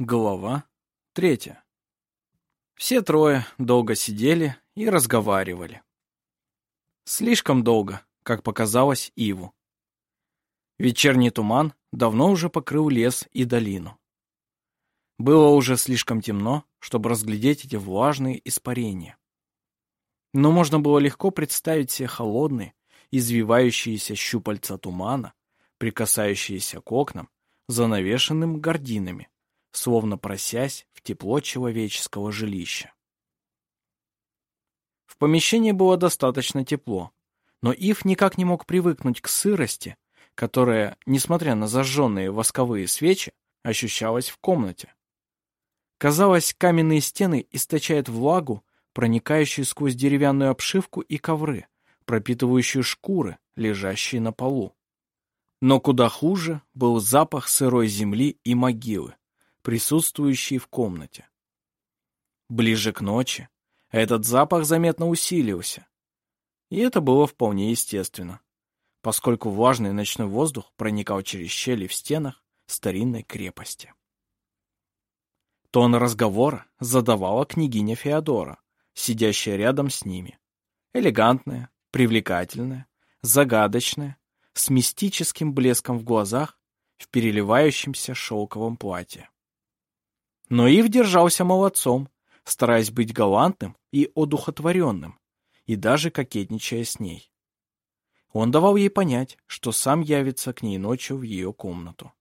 Глава 3. Все трое долго сидели и разговаривали. Слишком долго, как показалось Иву. Вечерний туман давно уже покрыл лес и долину. Было уже слишком темно, чтобы разглядеть эти влажные испарения. Но можно было легко представить себе холодные, извивающиеся щупальца тумана, прикасающиеся к окнам, занавешенным гардинами, словно просясь в тепло человеческого жилища. В помещении было достаточно тепло, но Ив никак не мог привыкнуть к сырости, которая, несмотря на зажженные восковые свечи, ощущалась в комнате. Казалось, каменные стены источают влагу, проникающую сквозь деревянную обшивку и ковры, пропитывающие шкуры, лежащие на полу. Но куда хуже был запах сырой земли и могилы, присутствующий в комнате. Ближе к ночи этот запах заметно усилился. И это было вполне естественно, поскольку влажный ночной воздух проникал через щели в стенах старинной крепости. Тон разговора задавала княгиня Феодора, сидящая рядом с ними. Элегантная, привлекательная, загадочная, с мистическим блеском в глазах, в переливающемся шелковом платье. Но Ив держался молодцом, стараясь быть галантным и одухотворенным, и даже кокетничая с ней. Он давал ей понять, что сам явится к ней ночью в ее комнату.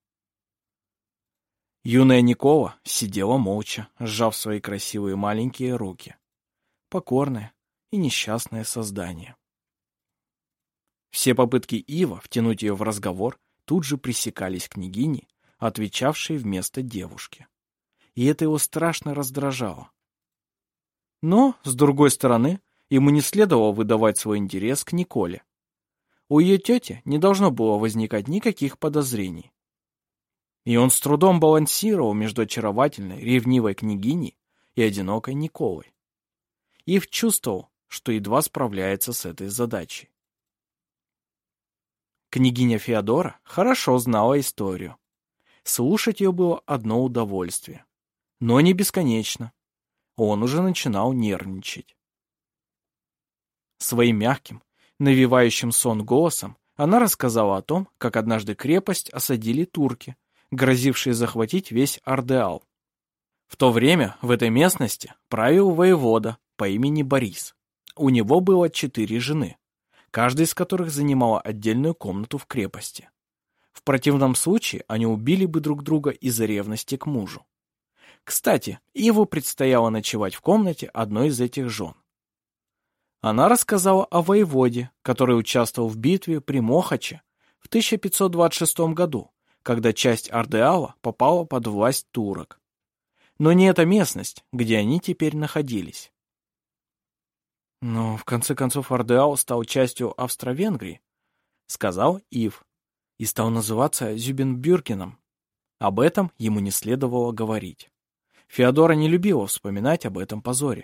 Юная Никола сидела молча, сжав свои красивые маленькие руки. Покорное и несчастное создание. Все попытки Ива втянуть ее в разговор тут же пресекались княгиней, отвечавшей вместо девушки. И это его страшно раздражало. Но, с другой стороны, ему не следовало выдавать свой интерес к Николе. У ее тети не должно было возникать никаких подозрений. И он с трудом балансировал между очаровательной, ревнивой княгиней и одинокой Николой. Ив чувствовал, что едва справляется с этой задачей. Княгиня Феодора хорошо знала историю. Слушать ее было одно удовольствие. Но не бесконечно. Он уже начинал нервничать. Своим мягким, навевающим сон голосом она рассказала о том, как однажды крепость осадили турки, грозившие захватить весь Ардеал. В то время в этой местности правил воевода по имени Борис. У него было 4 жены, каждая из которых занимала отдельную комнату в крепости. В противном случае они убили бы друг друга из-за ревности к мужу. Кстати, Иву предстояло ночевать в комнате одной из этих жен. Она рассказала о воеводе, который участвовал в битве при Мохаче в 1526 году, когда часть Ардеала попала под власть турок. Но не эта местность, где они теперь находились. Но, в конце концов, Ардеал стал частью Австро-Венгрии, сказал Ив, и стал называться Зюбенбюргеном. Об этом ему не следовало говорить. Феодора не любила вспоминать об этом позоре.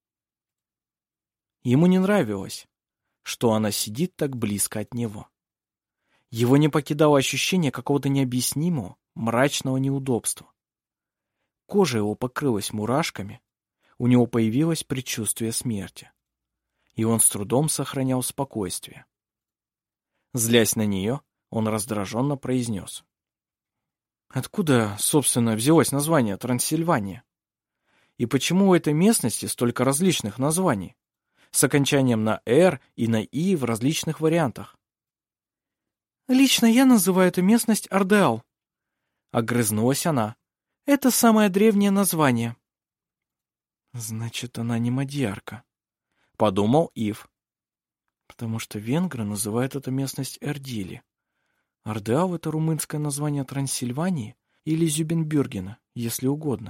Ему не нравилось, что она сидит так близко от него. Его не покидало ощущение какого-то необъяснимого, мрачного неудобства. Кожа его покрылась мурашками, у него появилось предчувствие смерти. И он с трудом сохранял спокойствие. Злясь на нее, он раздраженно произнес. Откуда, собственно, взялось название Трансильвания? И почему у этой местности столько различных названий, с окончанием на «р» и на «и» в различных вариантах? «Лично я называю эту местность Ардеал», — огрызнулась она. «Это самое древнее название». «Значит, она не мадьярка», — подумал Ив. «Потому что венгры называют эту местность Эрдили. Ардеал — это румынское название Трансильвании или Зюбенбюргена, если угодно».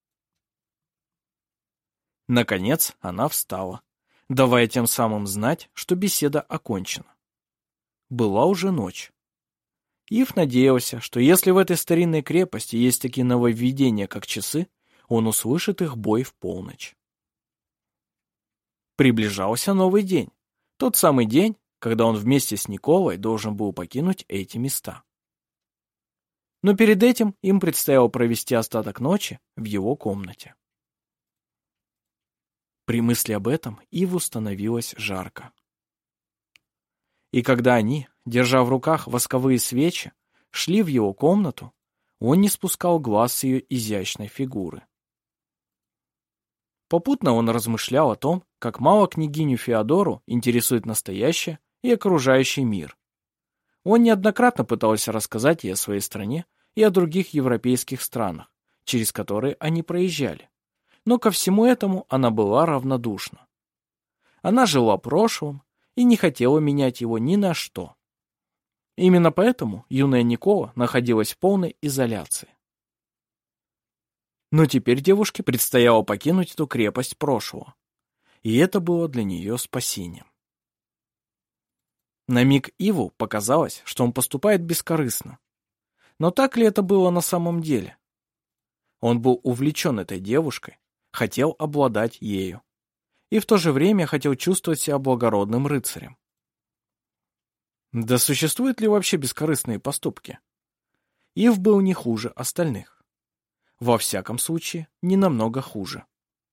Наконец она встала, давая тем самым знать, что беседа окончена. Была уже ночь. Ив надеялся, что если в этой старинной крепости есть такие нововведения, как часы, он услышит их бой в полночь. Приближался новый день, тот самый день, когда он вместе с Николой должен был покинуть эти места. Но перед этим им предстояло провести остаток ночи в его комнате. При мысли об этом Иву становилось жарко. И когда они, держа в руках восковые свечи, шли в его комнату, он не спускал глаз с ее изящной фигуры. Попутно он размышлял о том, как мало княгиню Феодору интересует настоящее и окружающий мир. Он неоднократно пытался рассказать ей о своей стране и о других европейских странах, через которые они проезжали. Но ко всему этому она была равнодушна. Она жила прошлым и не хотела менять его ни на что. Именно поэтому юная Никола находилась в полной изоляции. Но теперь девушке предстояло покинуть эту крепость прошлого, и это было для нее спасением. На миг Иву показалось, что он поступает бескорыстно. Но так ли это было на самом деле? Он был увлечен этой девушкой, хотел обладать ею, и в то же время хотел чувствовать себя благородным рыцарем. Да существуют ли вообще бескорыстные поступки? Ив был не хуже остальных. Во всяком случае, не намного хуже.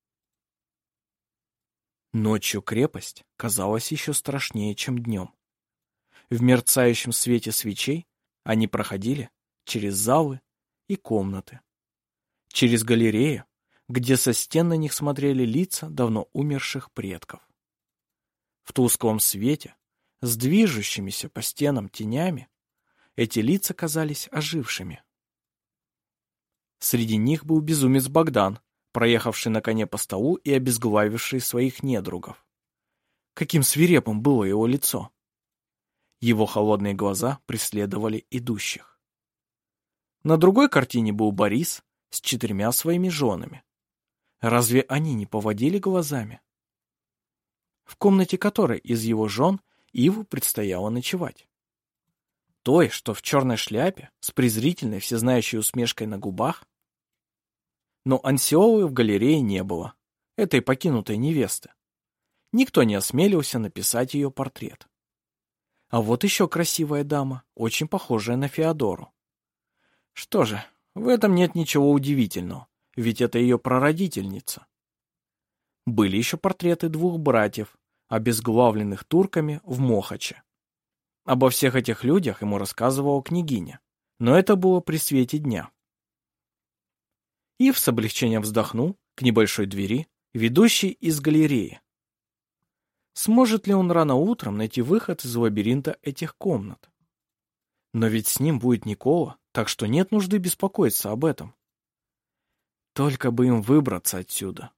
Ночью крепость казалась еще страшнее, чем днем. В мерцающем свете свечей они проходили через залы и комнаты, через галерею, где со стен на них смотрели лица давно умерших предков. В тусклом свете, с движущимися по стенам тенями, эти лица казались ожившими. Среди них был безумец Богдан, проехавший на коне по столу и обезглавивший своих недругов. Каким свирепым было его лицо! Его холодные глаза преследовали идущих. На другой картине был Борис с 4 своими женами. Разве они не поводили глазами? В комнате которой из его жен Иву предстояло ночевать? Той, что в черной шляпе, с презрительной всезнающей усмешкой на губах? Но Ансиолы в галерее не было, этой покинутой невесты. Никто не осмелился написать ее портрет. А вот еще красивая дама, очень похожая на Феодору. Что же, в этом нет ничего удивительного, ведь это ее прародительница. Были еще портреты 2 братьев, обезглавленных турками в Мохаче. Обо всех этих людях ему рассказывала княгиня, но это было при свете дня. Ив с облегчением вздохнул к небольшой двери, ведущей из галереи. Сможет ли он рано утром найти выход из лабиринта этих комнат? Но ведь с ним будет Никола, так что нет нужды беспокоиться об этом. Только бы им выбраться отсюда.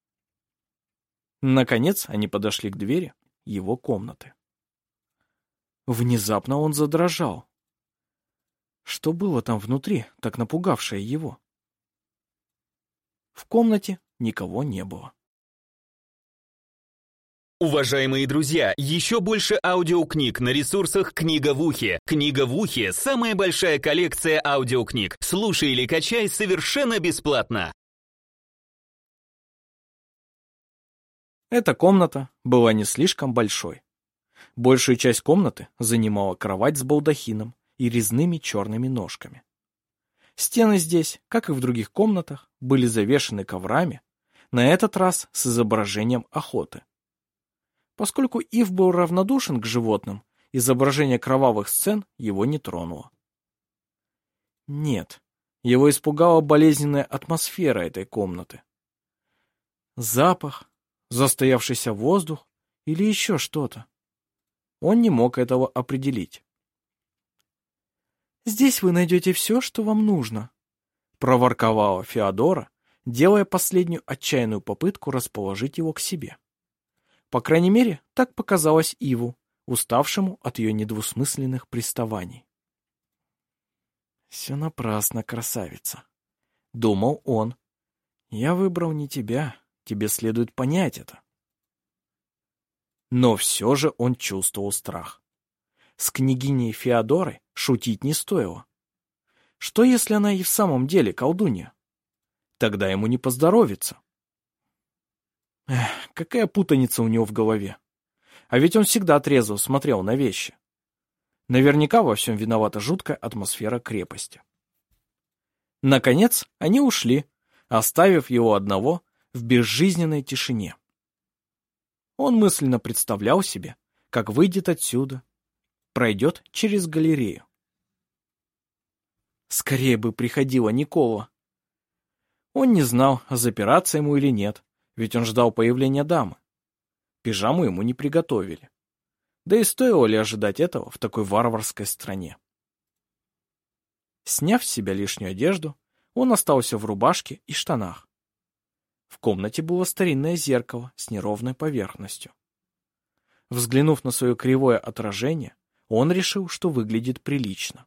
Наконец они подошли к двери его комнаты. Внезапно он задрожал. Что было там внутри, так напугавшее его? В комнате никого не было. Уважаемые друзья, еще больше аудиокниг на ресурсах «Книга в ухе». «Книга в ухе» — самая большая коллекция аудиокниг. Слушай или качай совершенно бесплатно. Эта комната была не слишком большой. Большую часть комнаты занимала кровать с балдахином и резными черными ножками. Стены здесь, как и в других комнатах, были завешаны коврами, на этот раз с изображением охоты. Поскольку Ив был равнодушен к животным, изображение кровавых сцен его не тронуло. Нет, его испугала болезненная атмосфера этой комнаты. Запах, застоявшийся воздух или еще что-то. Он не мог этого определить. «Здесь вы найдете все, что вам нужно», — проворковала Феодора, делая последнюю отчаянную попытку расположить его к себе. По крайней мере, так показалось Иву, уставшему от ее недвусмысленных приставаний. «Все напрасно, красавица», — думал он. «Я выбрал не тебя, тебе следует понять это». Но все же он чувствовал страх. С княгиней Феодорой шутить не стоило. Что, если она и в самом деле колдунья? Тогда ему не поздоровится. Эх, какая путаница у него в голове. А ведь он всегда трезво смотрел на вещи. Наверняка во всем виновата жуткая атмосфера крепости. Наконец, они ушли, оставив его одного в безжизненной тишине. Он мысленно представлял себе, как выйдет отсюда, пройдет через галерею. Скорее бы приходила Никола. Он не знал, запираться ему или нет, ведь он ждал появления дамы. Пижаму ему не приготовили. Да и стоило ли ожидать этого в такой варварской стране? Сняв с себя лишнюю одежду, он остался в рубашке и штанах. В комнате было старинное зеркало с неровной поверхностью. Взглянув на свое кривое отражение, он решил, что выглядит прилично.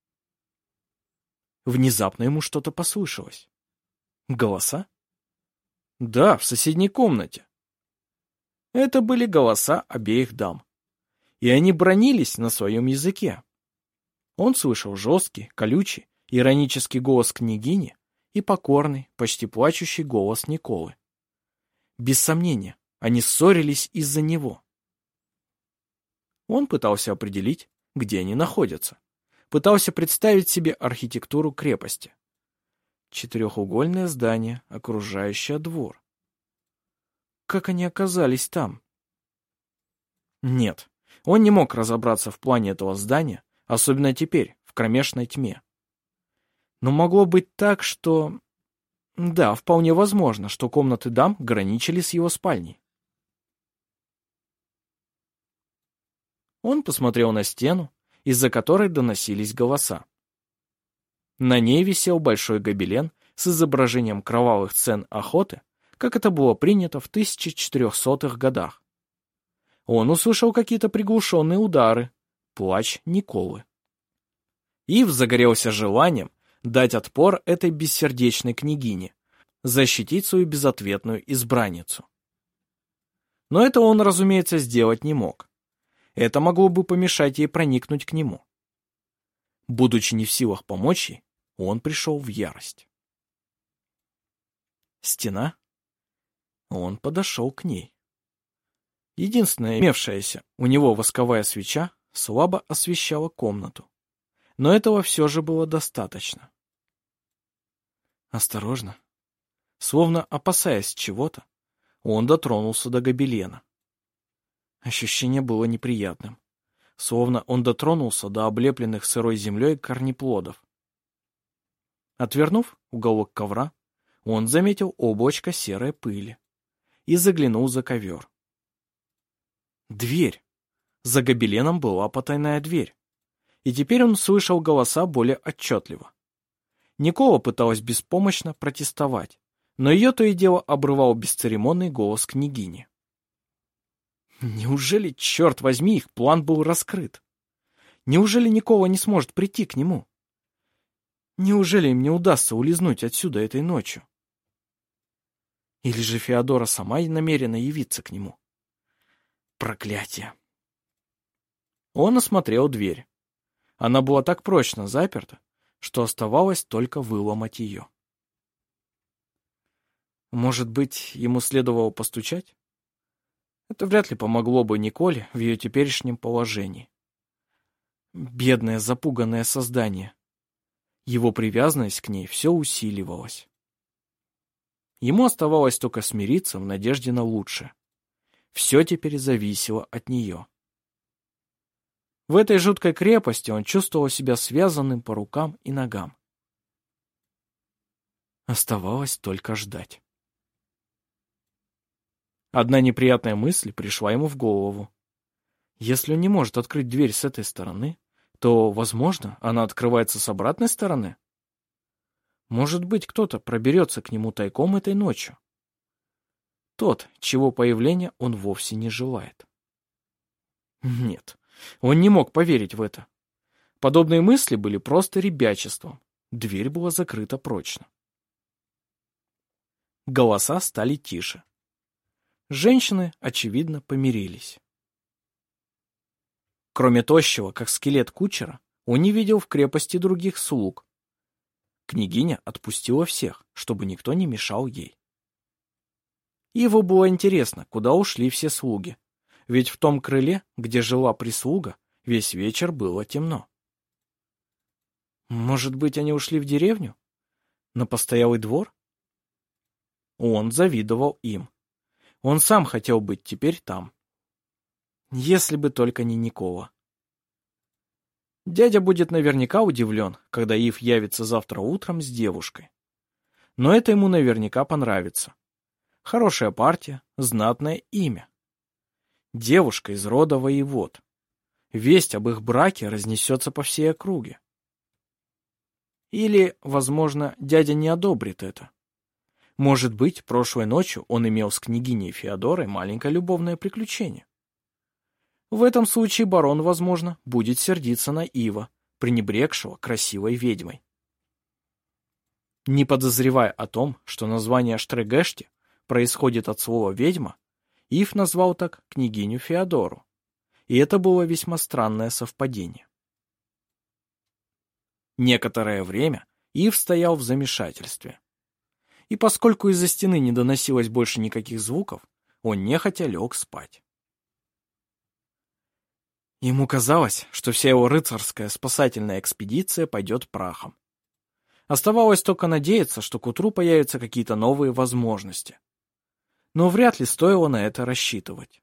Внезапно ему что-то послышалось. Голоса? Да, в соседней комнате. Это были голоса обеих дам. И они бранились на своем языке. Он слышал жесткий, колючий, иронический голос княгини и покорный, почти плачущий голос Николы. Без сомнения, они ссорились из-за него. Он пытался определить, где они находятся. Пытался представить себе архитектуру крепости. Четырехугольное здание, окружающее двор. Как они оказались там? Нет, он не мог разобраться в плане этого здания, особенно теперь, в кромешной тьме. Но могло быть так, что... Да, вполне возможно, что комнаты дам граничили с его спальней. Он посмотрел на стену, из-за которой доносились голоса. На ней висел большой гобелен с изображением кровавых сцен охоты, как это было принято в 1400-х годах. Он услышал какие-то приглушенные удары, плач Николы. Ив загорелся желанием дать отпор этой бессердечной княгине, защитить свою безответную избранницу. Но это он, разумеется, сделать не мог. Это могло бы помешать ей проникнуть к нему. Будучи не в силах помочь ей, он пришел в ярость. Стена? Он подошел к ней. Единственная имевшаяся у него восковая свеча слабо освещала комнату. Но этого все же было достаточно. Осторожно, словно опасаясь чего-то, он дотронулся до гобелена. Ощущение было неприятным, словно он дотронулся до облепленных сырой землей корнеплодов. Отвернув уголок ковра, он заметил облачко серой пыли и заглянул за ковер. Дверь. За гобеленом была потайная дверь. И теперь он слышал голоса более отчетливо. Никола пыталась беспомощно протестовать, но ее то и дело обрывал бесцеремонный голос княгини. Неужели, черт возьми, их план был раскрыт? Неужели Никола не сможет прийти к нему? Неужели им не удастся улизнуть отсюда этой ночью? Или же Феодора сама намерена явиться к нему? Проклятие! Он осмотрел дверь. Она была так прочно заперта, что оставалось только выломать ее. Может быть, ему следовало постучать? Это вряд ли помогло бы Николе в ее теперешнем положении. Бедное запуганное создание. Его привязанность к ней все усиливалась. Ему оставалось только смириться в надежде на лучшее. Все теперь зависело от нее. В этой жуткой крепости он чувствовал себя связанным по рукам и ногам. Оставалось только ждать. Одна неприятная мысль пришла ему в голову. Если он не может открыть дверь с этой стороны, то, возможно, она открывается с обратной стороны. Может быть, кто-то проберется к нему тайком этой ночью. Тот, чего появления он вовсе не желает. Нет, он не мог поверить в это. Подобные мысли были просто ребячеством. Дверь была закрыта прочно. Голоса стали тише. Женщины, очевидно, помирились. Кроме тощего, как скелет кучера, он не видел в крепости других слуг. Княгиня отпустила всех, чтобы никто не мешал ей. Иву было интересно, куда ушли все слуги, ведь в том крыле, где жила прислуга, весь вечер было темно. Может быть, они ушли в деревню? На постоялый двор? Он завидовал им. Он сам хотел быть теперь там. Если бы только не Никола. Дядя будет наверняка удивлен, когда Ив явится завтра утром с девушкой. Но это ему наверняка понравится. Хорошая партия, знатное имя. Девушка из рода воевод. Весть об их браке разнесется по всей округе. Или, возможно, дядя не одобрит это. Может быть, прошлой ночью он имел с княгиней Феодорой маленькое любовное приключение. В этом случае барон, возможно, будет сердиться на Ива, пренебрегшего красивой ведьмой. Не подозревая о том, что название Штрегешти происходит от слова «ведьма», Ив назвал так княгиню Феодору, и это было весьма странное совпадение. Некоторое время Ив стоял в замешательстве. И поскольку из-за стены не доносилось больше никаких звуков, он нехотя лег спать. Ему казалось, что вся его рыцарская спасательная экспедиция пойдет прахом. Оставалось только надеяться, что к утру появятся какие-то новые возможности. Но вряд ли стоило на это рассчитывать.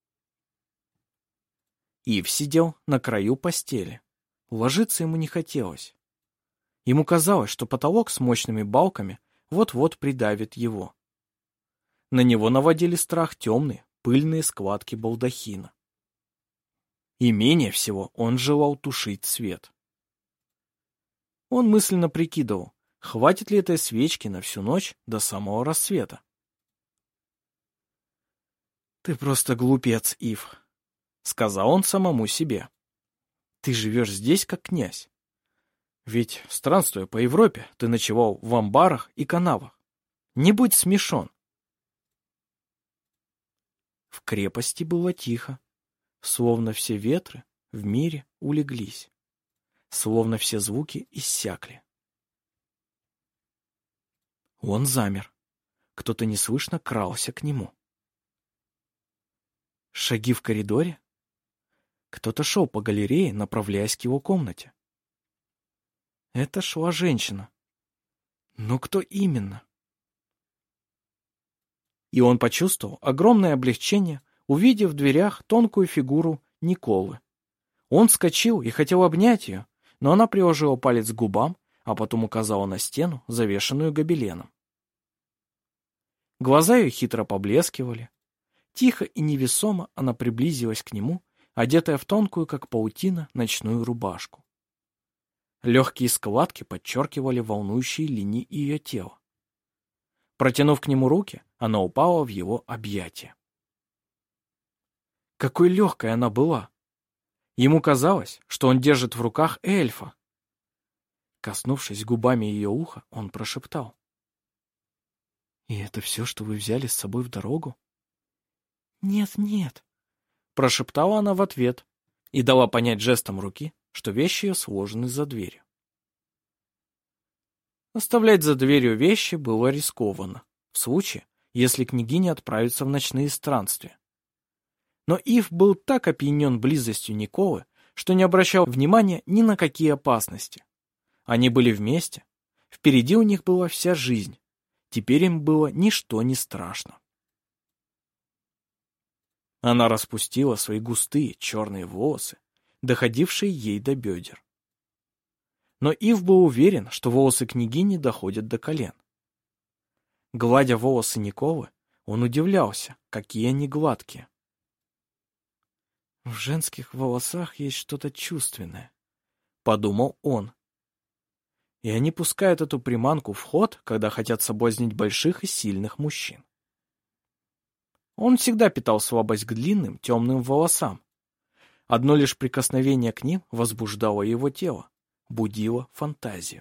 Ив сидел на краю постели. Ложиться ему не хотелось. Ему казалось, что потолок с мощными балками вот-вот придавит его. На него наводили страх темные, пыльные складки балдахина. И менее всего он желал тушить свет. Он мысленно прикидывал, хватит ли этой свечки на всю ночь до самого рассвета. «Ты просто глупец, Ив», — сказал он самому себе. «Ты живешь здесь, как князь. Ведь, странствуя по Европе, ты ночевал в амбарах и канавах. Не будь смешон». В крепости было тихо, словно все ветры в мире улеглись, словно все звуки иссякли. Он замер. Кто-то неслышно крался к нему. Шаги в коридоре? Кто-то шел по галерее, направляясь к его комнате. Это шла женщина. Но кто именно? И он почувствовал огромное облегчение, увидев в дверях тонкую фигуру Николы. Он вскочил и хотел обнять ее, но она приложила палец к губам, а потом указала на стену, завешенную гобеленом. Глаза ее хитро поблескивали. Тихо и невесомо она приблизилась к нему, одетая в тонкую, как паутина, ночную рубашку. Легкие складки подчеркивали волнующие линии ее тела. Протянув к нему руки, она упала в его объятия. Какой легкой она была! Ему казалось, что он держит в руках эльфа. Коснувшись губами ее уха, он прошептал: «И это все, что вы взяли с собой в дорогу?» «Нет, нет», — прошептала она в ответ и дала понять жестом руки, что вещи ее сложены за дверью. Оставлять за дверью вещи было рискованно, в случае, если княгиня отправится в ночные странствия. Но Ив был так опьянен близостью Николы, что не обращал внимания ни на какие опасности. Они были вместе, впереди у них была вся жизнь, теперь им было ничто не страшно. Она распустила свои густые черные волосы, доходившие ей до бедер. Но Ив был уверен, что волосы княгини доходят до колен. Гладя волосы Николы, он удивлялся, какие они гладкие. «В женских волосах есть что-то чувственное», — подумал он. И они пускают эту приманку в ход, когда хотят соблазнить больших и сильных мужчин. Он всегда питал слабость к длинным, темным волосам. Одно лишь прикосновение к ним возбуждало его тело, будило фантазию.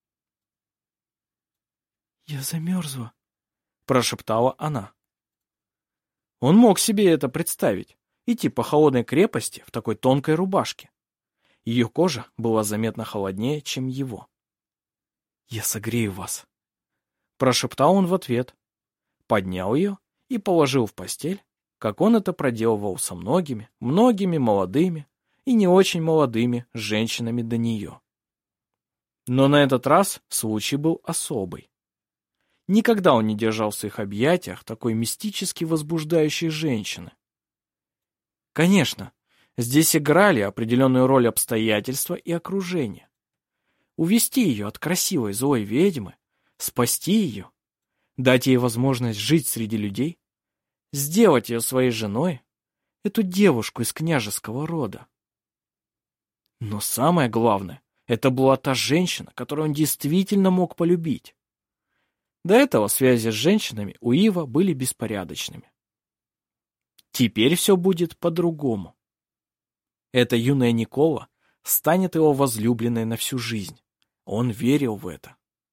«Я замерзла», — прошептала она. Он мог себе это представить, идти по холодной крепости в такой тонкой рубашке. Ее кожа была заметно холоднее, чем его. «Я согрею вас», — прошептал он в ответ, поднял ее и положил в постель, как он это проделывал со многими, многими молодыми и не очень молодыми женщинами до нее. Но на этот раз случай был особый. Никогда он не держал в своих объятиях такой мистически возбуждающей женщины. Конечно, здесь играли определенную роль обстоятельства и окружение. Увести ее от красивой злой ведьмы, спасти ее, дать ей возможность жить среди людей, сделать ее своей женой, эту девушку из княжеского рода. Но самое главное, это была та женщина, которую он действительно мог полюбить. До этого связи с женщинами у Ива были беспорядочными. Теперь все будет по-другому. Эта юная Никола станет его возлюбленной на всю жизнь. Он верил в это.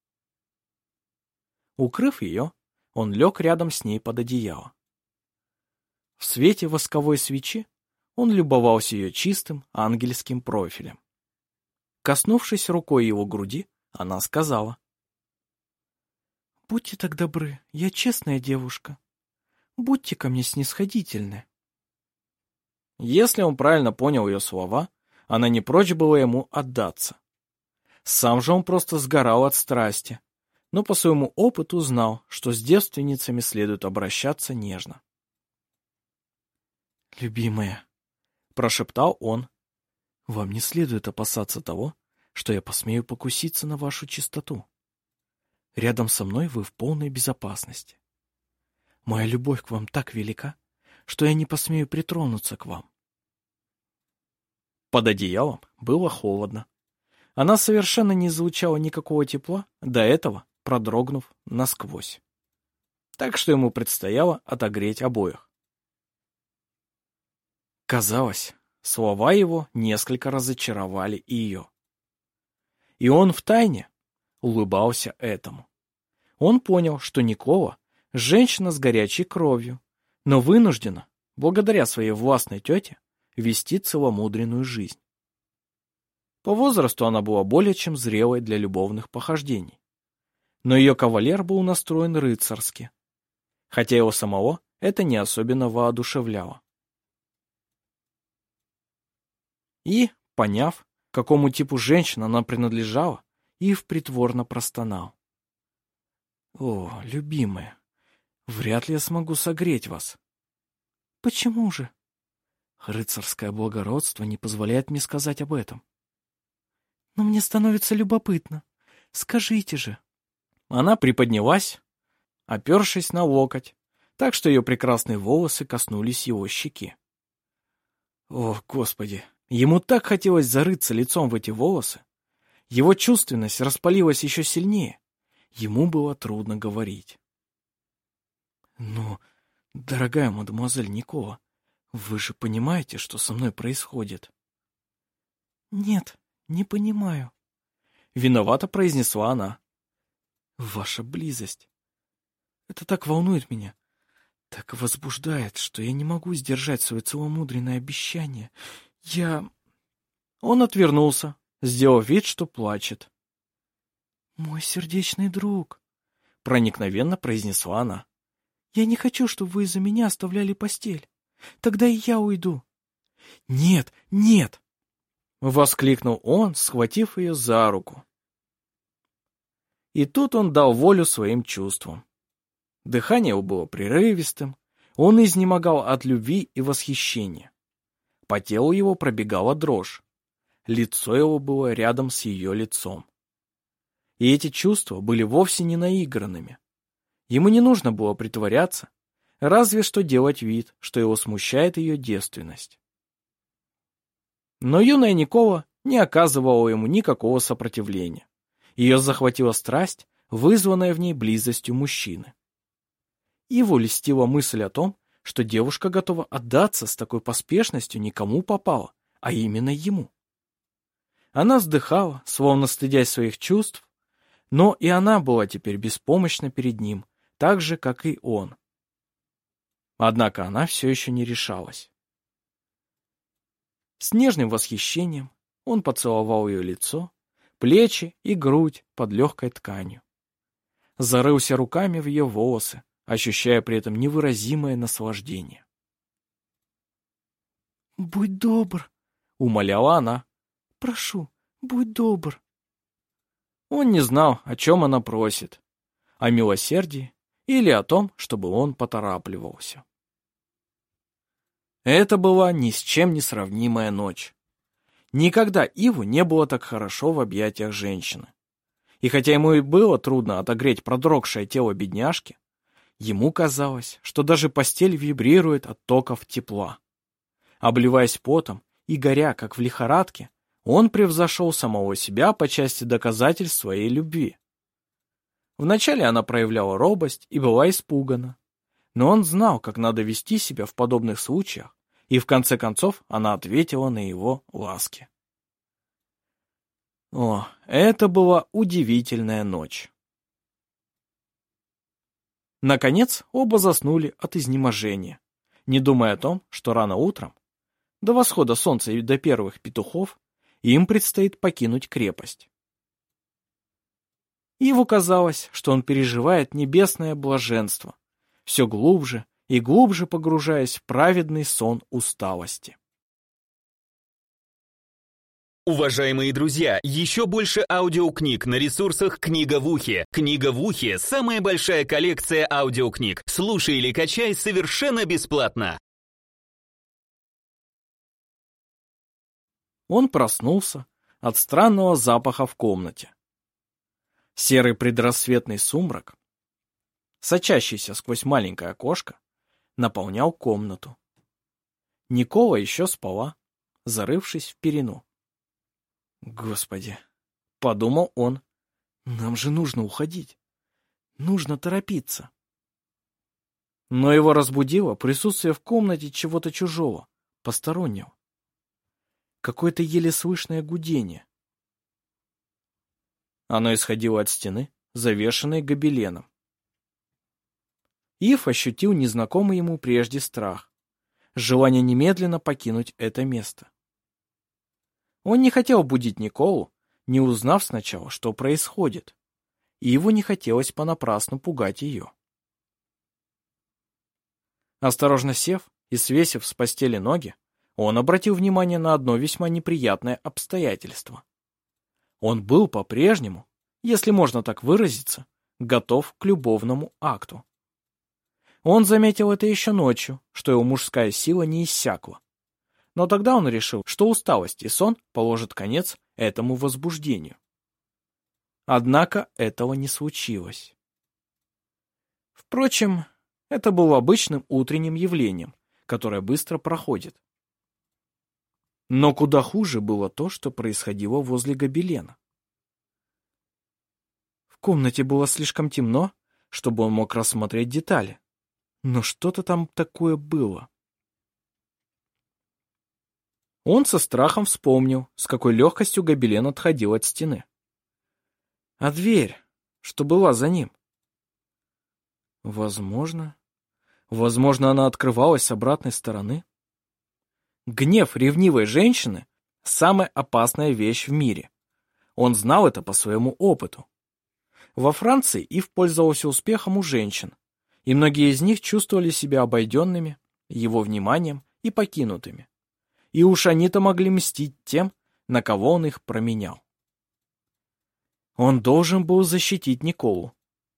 Укрыв ее, он лег рядом с ней под одеяло. В свете восковой свечи он любовался ее чистым ангельским профилем. Коснувшись рукой его груди, она сказала: «Будьте так добры, я честная девушка. Будьте ко мне снисходительны». Если он правильно понял ее слова, она не прочь была ему отдаться. Сам же он просто сгорал от страсти, но по своему опыту знал, что с девственницами следует обращаться нежно. «Любимая», — прошептал он, — «вам не следует опасаться того, что я посмею покуситься на вашу чистоту. Рядом со мной вы в полной безопасности. Моя любовь к вам так велика, что я не посмею притронуться к вам». Под одеялом было холодно. Она совершенно не излучала никакого тепла, до этого продрогнув насквозь. Так что ему предстояло отогреть обоих. Казалось, слова его несколько разочаровали ее. И он втайне улыбался этому. Он понял, что Никола — женщина с горячей кровью, но вынуждена, благодаря своей властной тете, вести целомудренную жизнь. По возрасту она была более чем зрелой для любовных похождений. Но ее кавалер был настроен рыцарски, хотя его самого это не особенно воодушевляло. И, поняв, к какому типу женщин она принадлежала, Ив притворно простонал: «О, любимая, вряд ли я смогу согреть вас». «Почему же?» «Рыцарское благородство не позволяет мне сказать об этом». «Но мне становится любопытно. Скажите же». Она приподнялась, опершись на локоть, так что ее прекрасные волосы коснулись его щеки. О, Господи! Ему так хотелось зарыться лицом в эти волосы. Его чувственность распалилась еще сильнее. Ему было трудно говорить. «Но, дорогая мадемуазель Никола, вы же понимаете, что со мной происходит?» «Нет, не понимаю», — виновато произнесла она. «Ваша близость. Это так волнует меня, так возбуждает, что я не могу сдержать свое целомудренное обещание. Он отвернулся, сделав вид, что плачет. «Мой сердечный друг», — проникновенно произнесла она, — «я не хочу, чтобы вы из-за меня оставляли постель. Тогда и я уйду». «Нет, нет!» — воскликнул он, схватив ее за руку. И тут он дал волю своим чувствам. Дыхание его было прерывистым, он изнемогал от любви и восхищения. По телу его пробегала дрожь. Лицо его было рядом с ее лицом. И эти чувства были вовсе не наигранными. Ему не нужно было притворяться, разве что делать вид, что его смущает ее девственность. Но юная Никола не оказывала ему никакого сопротивления. Ее захватила страсть, вызванная в ней близостью мужчины. Его льстила мысль о том, что девушка готова отдаться с такой поспешностью никому попало, а именно ему. Она вздыхала, словно стыдясь своих чувств, но и она была теперь беспомощна перед ним, так же, как и он. Однако она все еще не решалась. С нежным восхищением он поцеловал ее лицо, плечи и грудь под легкой тканью. Зарылся руками в ее волосы, ощущая при этом невыразимое наслаждение. «Будь добр», — умоляла она. «Прошу, будь добр». Он не знал, о чем она просит, о милосердии или о том, чтобы он поторапливался. Это была ни с чем не сравнимая ночь. Никогда Иву не было так хорошо в объятиях женщины. И хотя ему и было трудно отогреть продрогшее тело бедняжки, ему казалось, что даже постель вибрирует от токов тепла. Обливаясь потом и горя, как в лихорадке, он превзошел самого себя по части доказательств своей любви. Вначале она проявляла робость и была испугана, но он знал, как надо вести себя в подобных случаях, и в конце концов она ответила на его ласки. О, это была удивительная ночь. Наконец, оба заснули от изнеможения, не думая о том, что рано утром, до восхода солнца и до первых петухов, им предстоит покинуть крепость. Иву казалось, что он переживает небесное блаженство, все глубже и глубже погружаясь в праведный сон усталости. Уважаемые друзья, еще больше аудиокниг на ресурсах «Книга в ухе». «Книга в ухе» — самая большая коллекция аудиокниг. Слушай или качай совершенно бесплатно. Он проснулся от странного запаха в комнате. Серый предрассветный сумрак, сочащийся сквозь маленькое окошко, наполнял комнату. Никола еще спала, зарывшись в перину. «Господи!» — подумал он. «Нам же нужно уходить. Нужно торопиться». Но его разбудило присутствие в комнате чего-то чужого, постороннего. Какое-то еле слышное гудение. Оно исходило от стены, завешенной гобеленом. Ив ощутил незнакомый ему прежде страх, желание немедленно покинуть это место. Он не хотел будить Николу, не узнав сначала, что происходит, и его не хотелось понапрасну пугать ее. Осторожно сев и свесив с постели ноги, он обратил внимание на одно весьма неприятное обстоятельство. Он был по-прежнему, если можно так выразиться, готов к любовному акту. Он заметил это еще ночью, что его мужская сила не иссякла. Но тогда он решил, что усталость и сон положат конец этому возбуждению. Однако этого не случилось. Впрочем, это было обычным утренним явлением, которое быстро проходит. Но куда хуже было то, что происходило возле гобелена. В комнате было слишком темно, чтобы он мог рассмотреть детали. Но что-то там такое было. Он со страхом вспомнил, с какой легкостью гобелен отходил от стены. А дверь, что была за ним? Возможно, она открывалась с обратной стороны. Гнев ревнивой женщины – самая опасная вещь в мире. Он знал это по своему опыту. Во Франции Ив пользовался успехом у женщин, и многие из них чувствовали себя обойденными, его вниманием и покинутыми. И уж они-то могли мстить тем, на кого он их променял. Он должен был защитить Николу.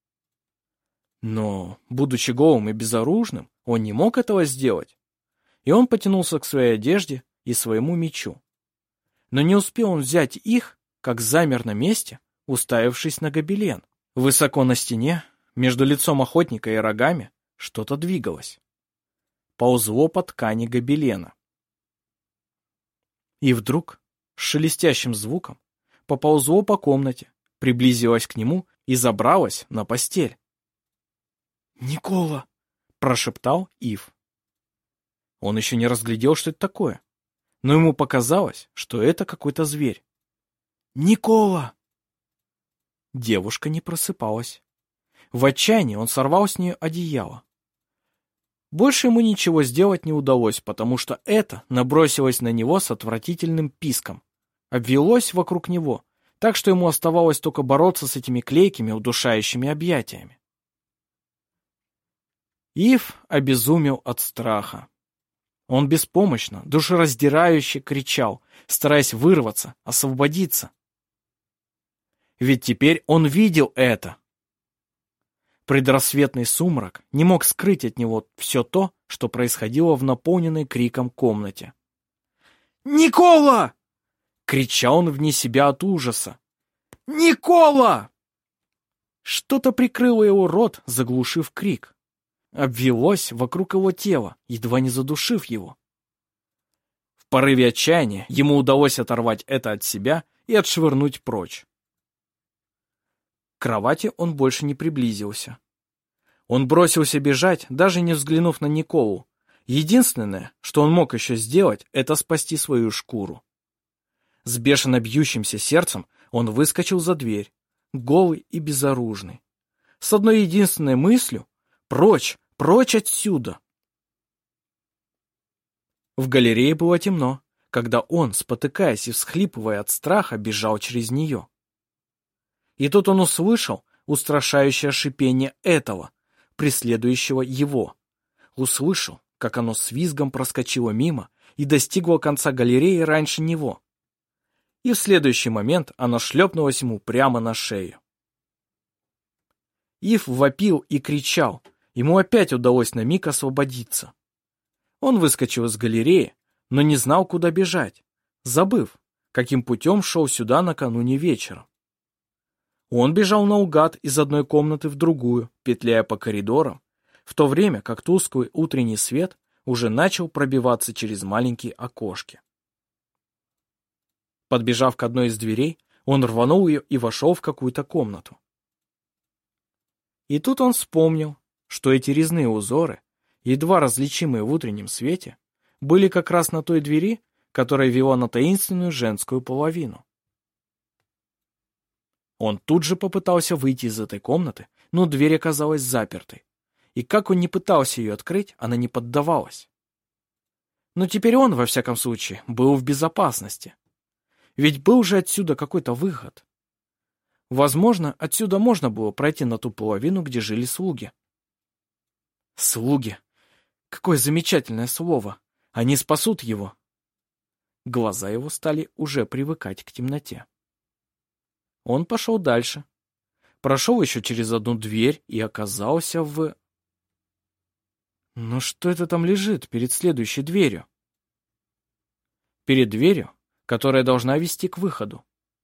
Но, будучи голым и безоружным, он не мог этого сделать. И он потянулся к своей одежде и своему мечу. Но не успел он взять их, как замер на месте, уставившись на гобелен. Высоко на стене, между лицом охотника и рогами, что-то двигалось. Ползло по ткани гобелена. И вдруг, с шелестящим звуком, поползло по комнате, приблизилось к нему и забралось на постель. «Никола!» — прошептал Ив. Он еще не разглядел, что это такое, но ему показалось, что это какой-то зверь. «Никола!» Девушка не просыпалась. В отчаянии он сорвал с нее одеяло. Больше ему ничего сделать не удалось, потому что это набросилось на него с отвратительным писком, обвелось вокруг него, так что ему оставалось только бороться с этими клейкими, удушающими объятиями. Ив обезумел от страха. Он беспомощно, душераздирающе кричал, стараясь вырваться, освободиться. Ведь теперь он видел это. Предрассветный сумрак не мог скрыть от него все то, что происходило в наполненной криком комнате. «Никола!» — кричал он вне себя от ужаса. «Никола!» Что-то прикрыло его рот, заглушив крик. Обвелось вокруг его тела, едва не задушив его. В порыве отчаяния ему удалось оторвать это от себя и отшвырнуть прочь. К кровати он больше не приблизился. Он бросился бежать, даже не взглянув на Николу. Единственное, что он мог еще сделать, это спасти свою шкуру. С бешено бьющимся сердцем он выскочил за дверь, голый и безоружный, с одной единственной мыслью — прочь, прочь отсюда. В галерее было темно, когда он, спотыкаясь и всхлипывая от страха, бежал через нее. И тут он услышал устрашающее шипение этого, преследующего его. Услышал, как оно с визгом проскочило мимо и достигло конца галереи раньше него. И в следующий момент оно шлепнулось ему прямо на шею. Ив вопил и кричал, ему опять удалось на миг освободиться. Он выскочил из галереи, но не знал, куда бежать, забыв, каким путем шел сюда накануне вечером. Он бежал наугад из одной комнаты в другую, петляя по коридорам, в то время как тусклый утренний свет уже начал пробиваться через маленькие окошки. Подбежав к одной из дверей, он рванул ее и вошел в какую-то комнату. И тут он вспомнил, что эти резные узоры, едва различимые в утреннем свете, были как раз на той двери, которая вела на таинственную женскую половину. Он тут же попытался выйти из этой комнаты, но дверь оказалась запертой, и как он ни пытался ее открыть, она не поддавалась. Но теперь он, во всяком случае, был в безопасности. Ведь был же отсюда какой-то выход. Возможно, отсюда можно было пройти на ту половину, где жили слуги. Слуги! Какое замечательное слово! Они спасут его! Глаза его стали уже привыкать к темноте. Он пошел дальше. Прошел еще через одну дверь и оказался в... Ну что это там лежит перед следующей дверью? Перед дверью, которая должна вести к выходу.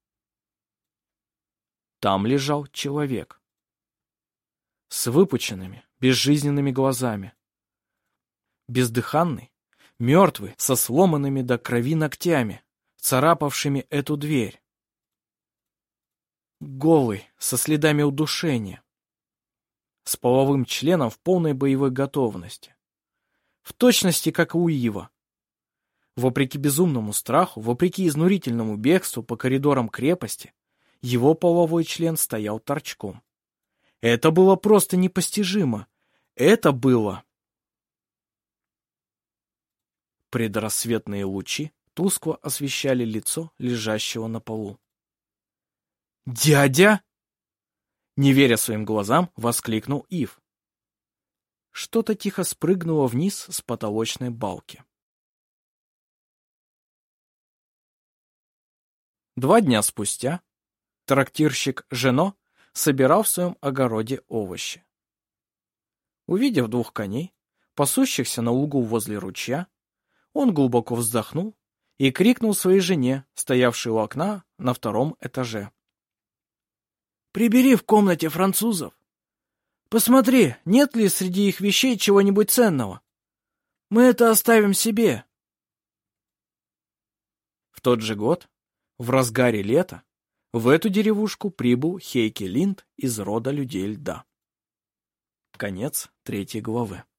Там лежал человек. С выпученными, безжизненными глазами. Бездыханный, мертвый, со сломанными до крови ногтями, царапавшими эту дверь. Голый, со следами удушения. С половым членом в полной боевой готовности. В точности, как у Ива. Вопреки безумному страху, вопреки изнурительному бегству по коридорам крепости, его половой член стоял торчком. Это было просто непостижимо. Это было... Предрассветные лучи тускло освещали лицо лежащего на полу. «Дядя!» Не веря своим глазам, воскликнул Ив. Что-то тихо спрыгнуло вниз с потолочной балки. 2 дня спустя трактирщик Жено собирал в своем огороде овощи. Увидев 2 коней, пасущихся на лугу возле ручья, он глубоко вздохнул и крикнул своей жене, стоявшей у окна на 2-м этаже. «Прибери в комнате французов. Посмотри, нет ли среди их вещей чего-нибудь ценного. Мы это оставим себе». В тот же год, в разгаре лета, в эту деревушку прибыл Хейке Линд из рода людей льда. Конец 3 главы.